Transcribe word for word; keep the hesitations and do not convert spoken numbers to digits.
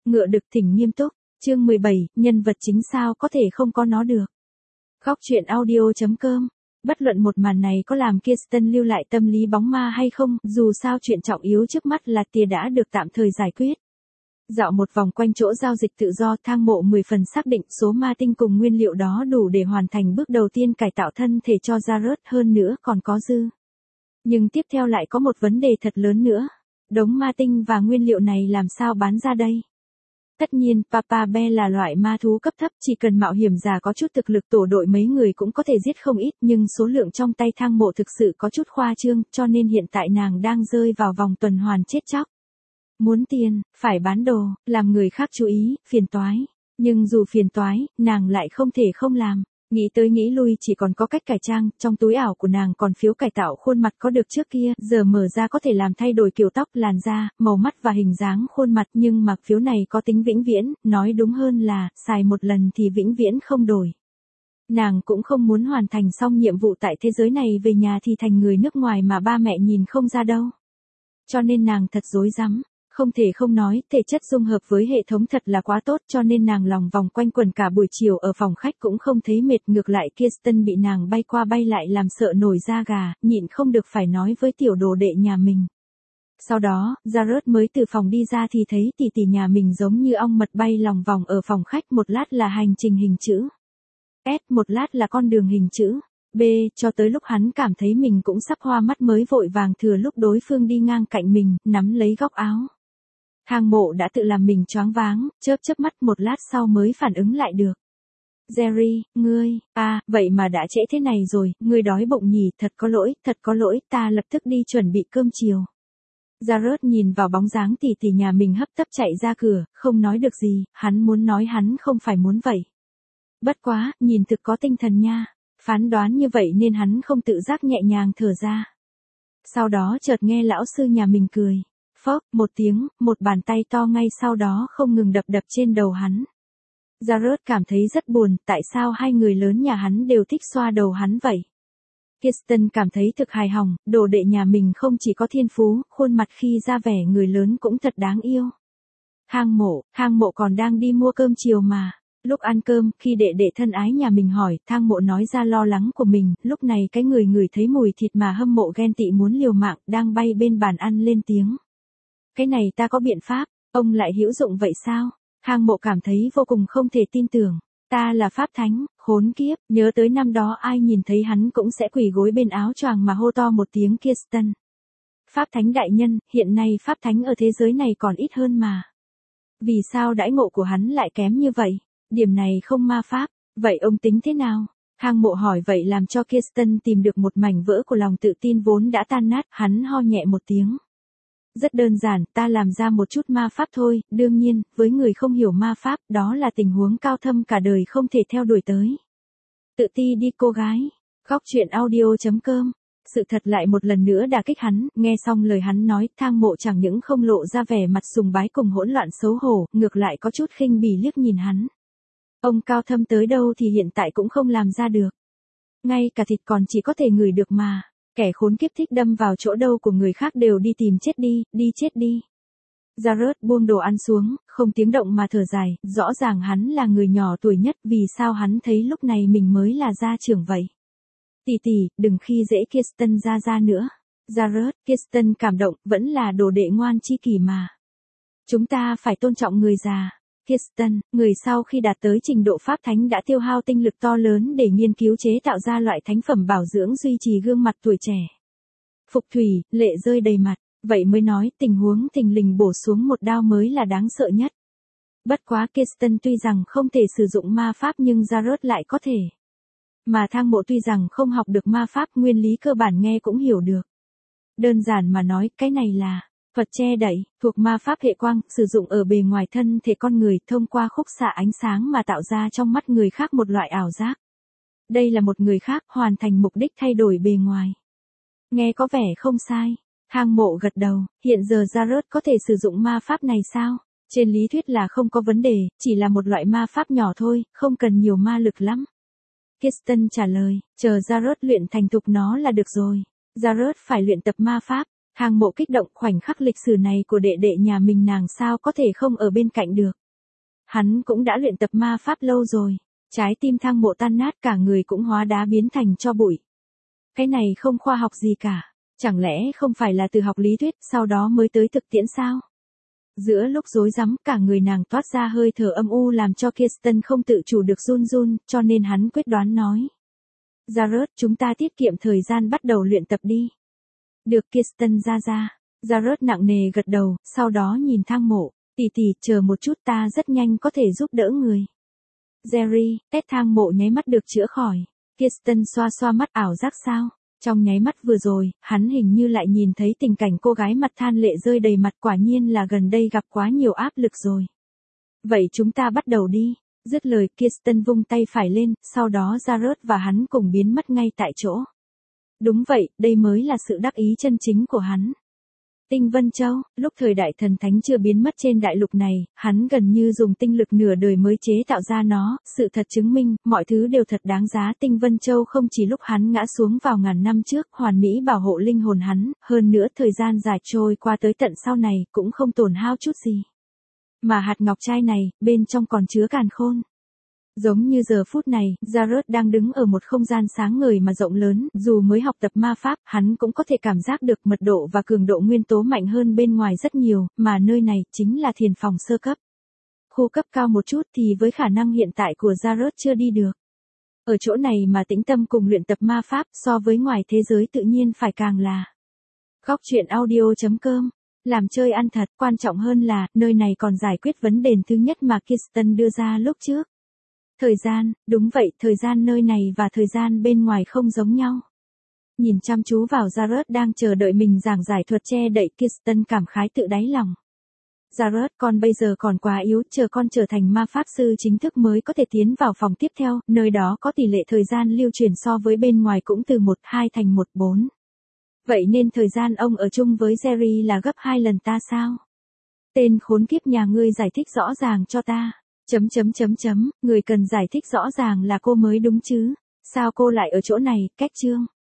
Ngựa đực thỉnh nghiêm túc, chương mười bảy, nhân vật chính sao có thể không có nó được. Góc truyện audio chấm com. Bất luận một màn này có làm Kirsten lưu lại tâm lý bóng ma hay không, dù sao chuyện trọng yếu trước mắt là tia đã được tạm thời giải quyết. Dạo một vòng quanh chỗ giao dịch tự do, Thang Mộ mười phần xác định số ma tinh cùng nguyên liệu đó đủ để hoàn thành bước đầu tiên cải tạo thân thể cho Jared, hơn nữa còn có dư. Nhưng tiếp theo lại có một vấn đề thật lớn nữa. Đống ma tinh và nguyên liệu này làm sao bán ra đây? Tất nhiên, Papa Bear là loại ma thú cấp thấp, chỉ cần mạo hiểm giả có chút thực lực tổ đội mấy người cũng có thể giết không ít, nhưng số lượng trong tay Thang Mộ thực sự có chút khoa trương, cho nên hiện tại nàng đang rơi vào vòng tuần hoàn chết chóc. Muốn tiền, phải bán đồ, làm người khác chú ý, phiền toái. Nhưng dù phiền toái, nàng lại không thể không làm. Nghĩ tới nghĩ lui chỉ còn có cách cải trang, trong túi ảo của nàng còn phiếu cải tạo khuôn mặt có được trước kia, giờ mở ra có thể làm thay đổi kiểu tóc, làn da, màu mắt và hình dáng khuôn mặt, nhưng mặc phiếu này có tính vĩnh viễn, nói đúng hơn là, xài một lần thì vĩnh viễn không đổi. Nàng cũng không muốn hoàn thành xong nhiệm vụ tại thế giới này về nhà thì thành người nước ngoài mà ba mẹ nhìn không ra đâu. Cho nên nàng thật rối rắm. Không thể không nói, thể chất dung hợp với hệ thống thật là quá tốt, cho nên nàng lòng vòng quanh quần cả buổi chiều ở phòng khách cũng không thấy mệt, ngược lại Kirsten bị nàng bay qua bay lại làm sợ nổi da gà, nhịn không được phải nói với tiểu đồ đệ nhà mình. Sau đó, Jared mới từ phòng đi ra thì thấy tỷ tỷ nhà mình giống như ong mật bay lòng vòng ở phòng khách, một lát là hành trình hình chữ S, một lát là con đường hình chữ B, cho tới lúc hắn cảm thấy mình cũng sắp hoa mắt mới vội vàng thừa lúc đối phương đi ngang cạnh mình, nắm lấy góc áo. Thang Mộ đã tự làm mình choáng váng, chớp chớp mắt một lát sau mới phản ứng lại được. Jerry, ngươi, à, vậy mà đã trễ thế này rồi, ngươi đói bụng nhỉ, thật có lỗi, thật có lỗi, ta lập tức đi chuẩn bị cơm chiều. Jared nhìn vào bóng dáng tỷ tỷ nhà mình hấp tấp chạy ra cửa, không nói được gì, hắn muốn nói hắn không phải muốn vậy. Bất quá, nhìn thực có tinh thần nha, phán đoán như vậy nên hắn không tự giác nhẹ nhàng thở ra. Sau đó chợt nghe lão sư nhà mình cười. Phốc, một tiếng, một bàn tay to ngay sau đó không ngừng đập đập trên đầu hắn. Jared cảm thấy rất buồn, tại sao hai người lớn nhà hắn đều thích xoa đầu hắn vậy? Kirsten cảm thấy thực hài lòng, đồ đệ nhà mình không chỉ có thiên phú, khuôn mặt khi ra vẻ người lớn cũng thật đáng yêu. Thang Mộ, Thang Mộ còn đang đi mua cơm chiều mà. Lúc ăn cơm, khi đệ đệ thân ái nhà mình hỏi, Thang Mộ nói ra lo lắng của mình, lúc này cái người ngửi thấy mùi thịt mà hâm mộ ghen tị muốn liều mạng, đang bay bên bàn ăn lên tiếng. Cái này ta có biện pháp, ông lại hữu dụng vậy sao? Thang Mộ cảm thấy vô cùng không thể tin tưởng. Ta là pháp thánh, khốn kiếp, nhớ tới năm đó ai nhìn thấy hắn cũng sẽ quỳ gối bên áo choàng mà hô to một tiếng Kirsten. Pháp thánh đại nhân, hiện nay pháp thánh ở thế giới này còn ít hơn mà. Vì sao đãi ngộ của hắn lại kém như vậy? Điểm này không ma pháp, vậy ông tính thế nào? Thang Mộ hỏi vậy làm cho Kirsten tìm được một mảnh vỡ của lòng tự tin vốn đã tan nát, hắn ho nhẹ một tiếng. Rất đơn giản, ta làm ra một chút ma pháp thôi, đương nhiên, với người không hiểu ma pháp, đó là tình huống cao thâm cả đời không thể theo đuổi tới. Tự ti đi cô gái. Góc truyện audio chấm com. Sự thật lại một lần nữa đả kích hắn, nghe xong lời hắn nói, Thang Mộ chẳng những không lộ ra vẻ mặt sùng bái cùng hỗn loạn xấu hổ, ngược lại có chút khinh bỉ liếc nhìn hắn. Ông cao thâm tới đâu thì hiện tại cũng không làm ra được. Ngay cả thịt còn chỉ có thể ngửi được mà. Kẻ khốn kiếp thích đâm vào chỗ đâu của người khác đều đi tìm chết đi, đi chết đi. Jared buông đồ ăn xuống, không tiếng động mà thở dài, rõ ràng hắn là người nhỏ tuổi nhất, vì sao hắn thấy lúc này mình mới là gia trưởng vậy. Tỷ tỷ, đừng khi dễ Kirsten ra ra nữa. Jared, Kirsten cảm động, vẫn là đồ đệ ngoan chi kỷ mà. Chúng ta phải tôn trọng người già. Kirsten, người sau khi đạt tới trình độ pháp thánh đã tiêu hao tinh lực to lớn để nghiên cứu chế tạo ra loại thánh phẩm bảo dưỡng duy trì gương mặt tuổi trẻ. Phục Thủy, lệ rơi đầy mặt, vậy mới nói tình huống thình lình bổ xuống một đao mới là đáng sợ nhất. Bất quá Kirsten tuy rằng không thể sử dụng ma pháp nhưng Jared lại có thể. Mà Thang Mộ tuy rằng không học được ma pháp, nguyên lý cơ bản nghe cũng hiểu được. Đơn giản mà nói, cái này là thuật che đậy, thuộc ma pháp hệ quang, sử dụng ở bề ngoài thân thể con người, thông qua khúc xạ ánh sáng mà tạo ra trong mắt người khác một loại ảo giác. Đây là một người khác hoàn thành mục đích thay đổi bề ngoài. Nghe có vẻ không sai. Thang Mộ gật đầu, hiện giờ Jared có thể sử dụng ma pháp này sao? Trên lý thuyết là không có vấn đề, chỉ là một loại ma pháp nhỏ thôi, không cần nhiều ma lực lắm. Kirsten trả lời, chờ Jared luyện thành thục nó là được rồi. Jared phải luyện tập ma pháp. Thang Mộ kích động, khoảnh khắc lịch sử này của đệ đệ nhà mình nàng sao có thể không ở bên cạnh được. Hắn cũng đã luyện tập ma pháp lâu rồi. Trái tim Thang Mộ tan nát, cả người cũng hóa đá biến thành tro bụi. Cái này không khoa học gì cả. Chẳng lẽ không phải là từ học lý thuyết sau đó mới tới thực tiễn sao? Giữa lúc rối rắm, cả người nàng toát ra hơi thở âm u làm cho Kirsten không tự chủ được run run, cho nên hắn quyết đoán nói. Jared, chúng ta tiết kiệm thời gian bắt đầu luyện tập đi. Được Kirsten ra ra. Jared nặng nề gật đầu, sau đó nhìn Thang Mộ. Tỷ tỷ, chờ một chút, ta rất nhanh có thể giúp đỡ người. Jerry, tét Thang Mộ nháy mắt được chữa khỏi. Kirsten xoa xoa mắt, ảo giác sao? Trong nháy mắt vừa rồi, hắn hình như lại nhìn thấy tình cảnh cô gái mặt than lệ rơi đầy mặt, quả nhiên là gần đây gặp quá nhiều áp lực rồi. Vậy chúng ta bắt đầu đi. Dứt lời, Kirsten vung tay phải lên, sau đó Jared và hắn cùng biến mất ngay tại chỗ. Đúng vậy, đây mới là sự đắc ý chân chính của hắn. Tinh Vân Châu, lúc thời đại thần thánh chưa biến mất trên đại lục này, hắn gần như dùng tinh lực nửa đời mới chế tạo ra nó, sự thật chứng minh, mọi thứ đều thật đáng giá. Tinh Vân Châu không chỉ lúc hắn ngã xuống vào ngàn năm trước, hoàn mỹ bảo hộ linh hồn hắn, hơn nữa thời gian dài trôi qua tới tận sau này, cũng không tổn hao chút gì. Mà hạt ngọc trai này, bên trong còn chứa càn khôn. Giống như giờ phút này, Jared đang đứng ở một không gian sáng ngời mà rộng lớn, dù mới học tập ma pháp, hắn cũng có thể cảm giác được mật độ và cường độ nguyên tố mạnh hơn bên ngoài rất nhiều, mà nơi này chính là thiền phòng sơ cấp. Khu cấp cao một chút thì với khả năng hiện tại của Jared chưa đi được. Ở chỗ này mà tĩnh tâm cùng luyện tập ma pháp, so với ngoài thế giới tự nhiên phải càng là. Góc truyện audio chấm com. Làm chơi ăn thật, quan trọng hơn là, nơi này còn giải quyết vấn đề thứ nhất mà Kirsten đưa ra lúc trước. Thời gian, đúng vậy, thời gian nơi này và thời gian bên ngoài không giống nhau. Nhìn chăm chú vào Jared đang chờ đợi mình giảng giải thuật che đậy, Kirsten cảm khái tự đáy lòng. Jared, con bây giờ còn quá yếu, chờ con trở thành ma pháp sư chính thức mới có thể tiến vào phòng tiếp theo, nơi đó có tỷ lệ thời gian lưu truyền so với bên ngoài cũng từ một hai thành một bốn. Vậy nên thời gian ông ở chung với Jerry là gấp hai lần ta sao? Tên khốn kiếp nhà ngươi giải thích rõ ràng cho ta. Chấm chấm chấm chấm, người cần giải thích rõ ràng là cô mới đúng chứ. Sao cô lại ở chỗ này, cách chương.